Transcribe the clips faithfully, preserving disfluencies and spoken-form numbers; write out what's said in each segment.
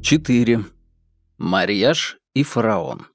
четыре. Марьяж и фараон.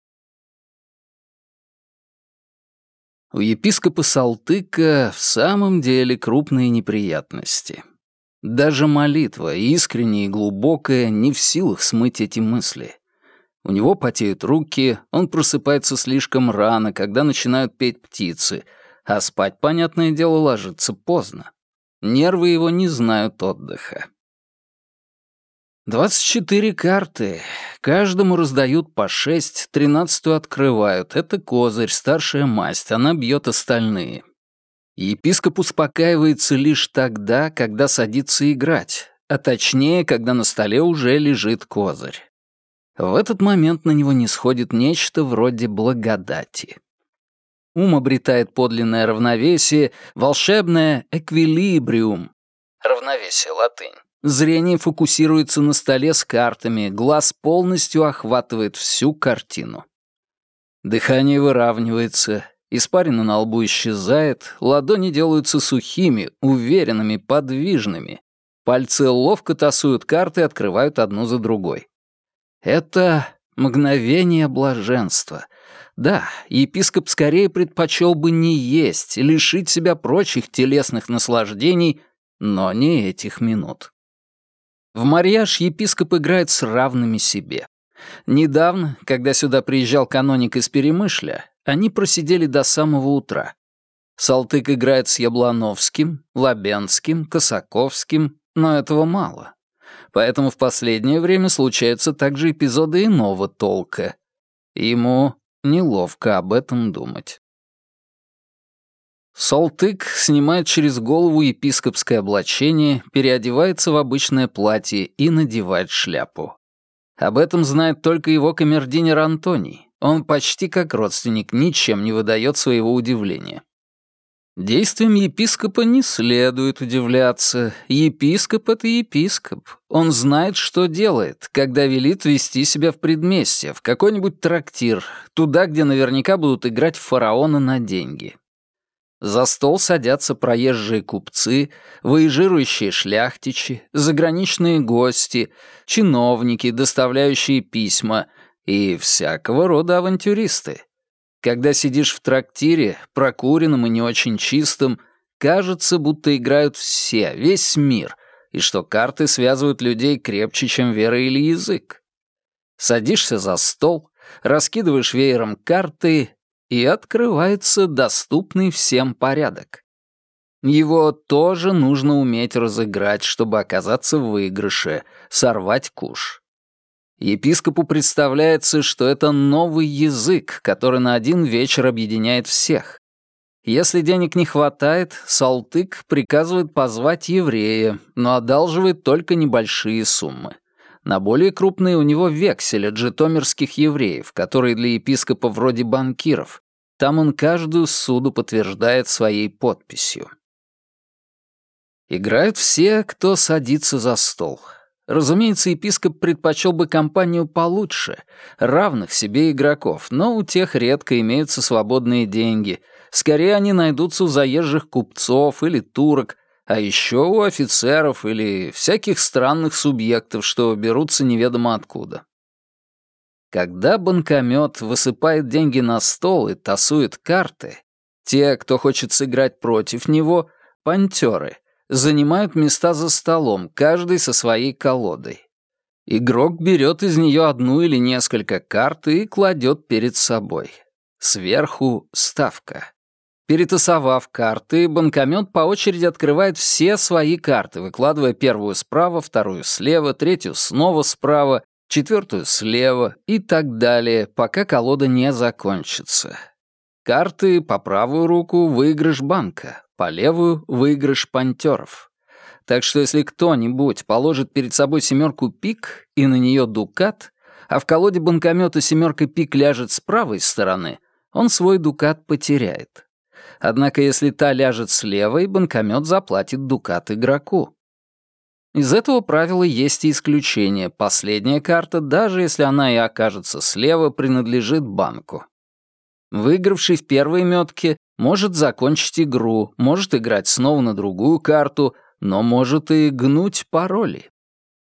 У епископа Салтыка в самом деле крупные неприятности. Даже молитва, искренняя и глубокая, не в силах смыть эти мысли. У него потеют руки, он просыпается слишком рано, когда начинают петь птицы, а спать, понятное дело, ложится поздно. Нервы его не знают отдыха. Двадцать четыре карты. Каждому раздают по шесть, тринадцатую открывают. Это козырь, старшая масть, она бьет остальные. Епископ успокаивается лишь тогда, когда садится играть, а точнее, когда на столе уже лежит козырь. В этот момент на него нисходит нечто вроде благодати. Ум обретает подлинное равновесие, волшебное эквилибриум. Равновесие, латынь. Зрение фокусируется на столе с картами, глаз полностью охватывает всю картину. Дыхание выравнивается, испарина на лбу исчезает, ладони делаются сухими, уверенными, подвижными. Пальцы ловко тасуют карты и открывают одну за другой. Это мгновение блаженства. Да, епископ скорее предпочел бы не есть, лишить себя прочих телесных наслаждений, но не этих минут. В марьяж епископ играет с равными себе. Недавно, когда сюда приезжал каноник из Перемышля, они просидели до самого утра. Салтык играет с Яблоновским, Лабенским, Косаковским, но этого мало. Поэтому в последнее время случаются также эпизоды иного толка. Ему неловко об этом думать. Салтык снимает через голову епископское облачение, переодевается в обычное платье и надевает шляпу. Об этом знает только его камердинер Антоний. Он почти как родственник, ничем не выдает своего удивления. Действиям епископа не следует удивляться. Епископ — это епископ. Он знает, что делает, когда велит вести себя в предместье, в какой-нибудь трактир, туда, где наверняка будут играть в фараона на деньги. За стол садятся проезжие купцы, выезжирующие шляхтичи, заграничные гости, чиновники, доставляющие письма и всякого рода авантюристы. Когда сидишь в трактире, прокуренном и не очень чистом, кажется, будто играют все, весь мир, и что карты связывают людей крепче, чем вера или язык. Садишься за стол, раскидываешь веером карты, и открывается доступный всем порядок. Его тоже нужно уметь разыграть, чтобы оказаться в выигрыше, сорвать куш. Епископу представляется, что это новый язык, который на один вечер объединяет всех. Если денег не хватает, Салтык приказывает позвать еврея, но одалживает только небольшие суммы. На более крупные у него вексель от житомирских евреев, которые для епископа вроде банкиров. Там он каждую ссуду подтверждает своей подписью. Играют все, кто садится за стол. Разумеется, епископ предпочел бы компанию получше, равных себе игроков, но у тех редко имеются свободные деньги. Скорее они найдутся у заезжих купцов или турок, а еще у офицеров или всяких странных субъектов, что берутся неведомо откуда. Когда банкомет высыпает деньги на стол и тасует карты, те, кто хочет сыграть против него, пантёры, занимают места за столом, каждый со своей колодой. Игрок берет из нее одну или несколько карт и кладет перед собой. Сверху ставка. Перетасовав карты, банкомет по очереди открывает все свои карты, выкладывая первую справа, вторую слева, третью снова справа, четвертую слева и так далее, пока колода не закончится. Карты по правую руку — выигрыш банка, по левую — выигрыш пантёров. Так что если кто-нибудь положит перед собой семерку пик и на нее дукат, а в колоде банкомета семерка пик ляжет с правой стороны, он свой дукат потеряет. Однако если та ляжет с левой, банкомет заплатит дукат игроку. Из этого правила есть и исключение. Последняя карта, даже если она и окажется слева, принадлежит банку. Выигравший в первой метке может закончить игру, может играть снова на другую карту, но может и гнуть пароли.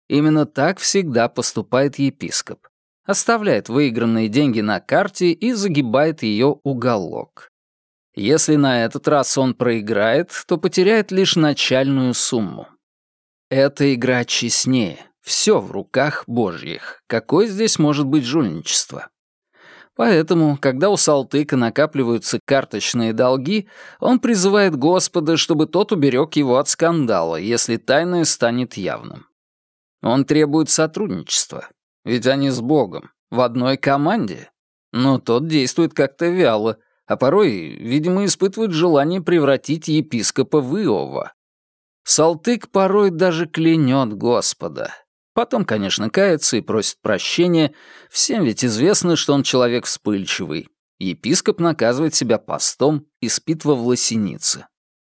Именно так всегда поступает епископ. Оставляет выигранные деньги на карте и загибает ее уголок. Если на этот раз он проиграет, то потеряет лишь начальную сумму. Эта игра честнее. Все в руках Божьих. Какое здесь может быть жульничество? Поэтому, когда у Салтыка накапливаются карточные долги, он призывает Господа, чтобы тот уберег его от скандала, если тайное станет явным. Он требует сотрудничества, ведь они с Богом, в одной команде. Но тот действует как-то вяло, а порой, видимо, испытывает желание превратить епископа в Иова. Салтык порой даже клянет Господа. Потом, конечно, кается и просит прощения. Всем ведь известно, что он человек вспыльчивый. Епископ наказывает себя постом и спит во власенице.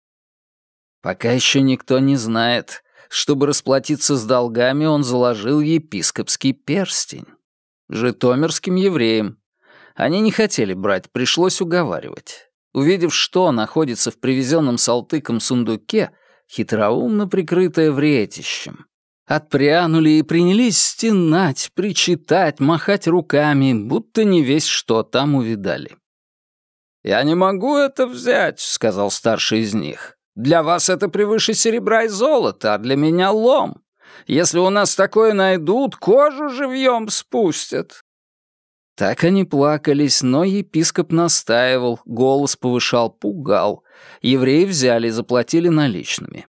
Пока еще никто не знает. Чтобы расплатиться с долгами, он заложил епископский перстень. Житомирским евреям. Они не хотели брать, пришлось уговаривать. Увидев, что находится в привезенном Салтыком сундуке, хитроумно прикрытое вретищем, отпрянули и принялись стенать, причитать, махать руками, будто не весь что там увидали. «Я не могу это взять», — сказал старший из них. «Для вас это превыше серебра и золота, а для меня лом. Если у нас такое найдут, кожу живьем спустят». Так они плакались, но епископ настаивал, голос повышал, пугал. Евреи взяли и заплатили наличными.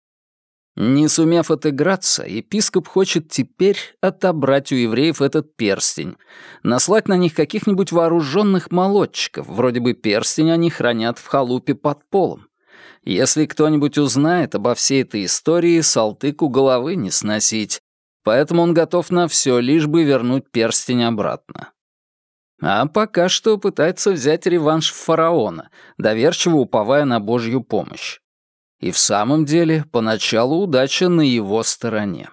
Не сумев отыграться, епископ хочет теперь отобрать у евреев этот перстень, наслать на них каких-нибудь вооруженных молодчиков, вроде бы перстень они хранят в халупе под полом. Если кто-нибудь узнает обо всей этой истории, Салтыку головы не сносить, поэтому он готов на все, лишь бы вернуть перстень обратно. А пока что пытается взять реванш фараона, доверчиво уповая на Божью помощь. И в самом деле, поначалу удача на его стороне.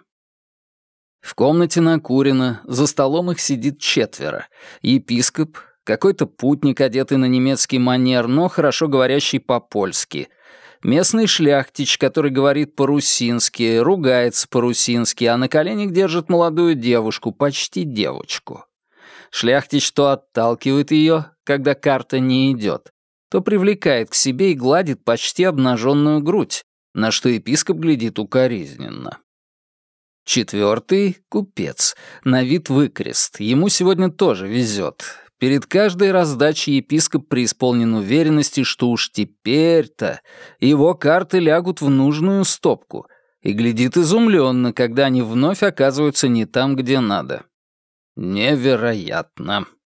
В комнате накурено, за столом их сидит четверо. Епископ, какой-то путник, одетый на немецкий манер, но хорошо говорящий по-польски, местный шляхтич, который говорит по-русински, ругается по-русински, а на коленях держит молодую девушку, почти девочку. Шляхтич то отталкивает ее, когда карта не идет, то привлекает к себе и гладит почти обнаженную грудь, на что епископ глядит укоризненно. Четвертый — купец, на вид выкрест, ему сегодня тоже везет. Перед каждой раздачей епископ преисполнен уверенности, что уж теперь-то его карты лягут в нужную стопку, и глядит изумленно, когда они вновь оказываются не там, где надо. Невероятно.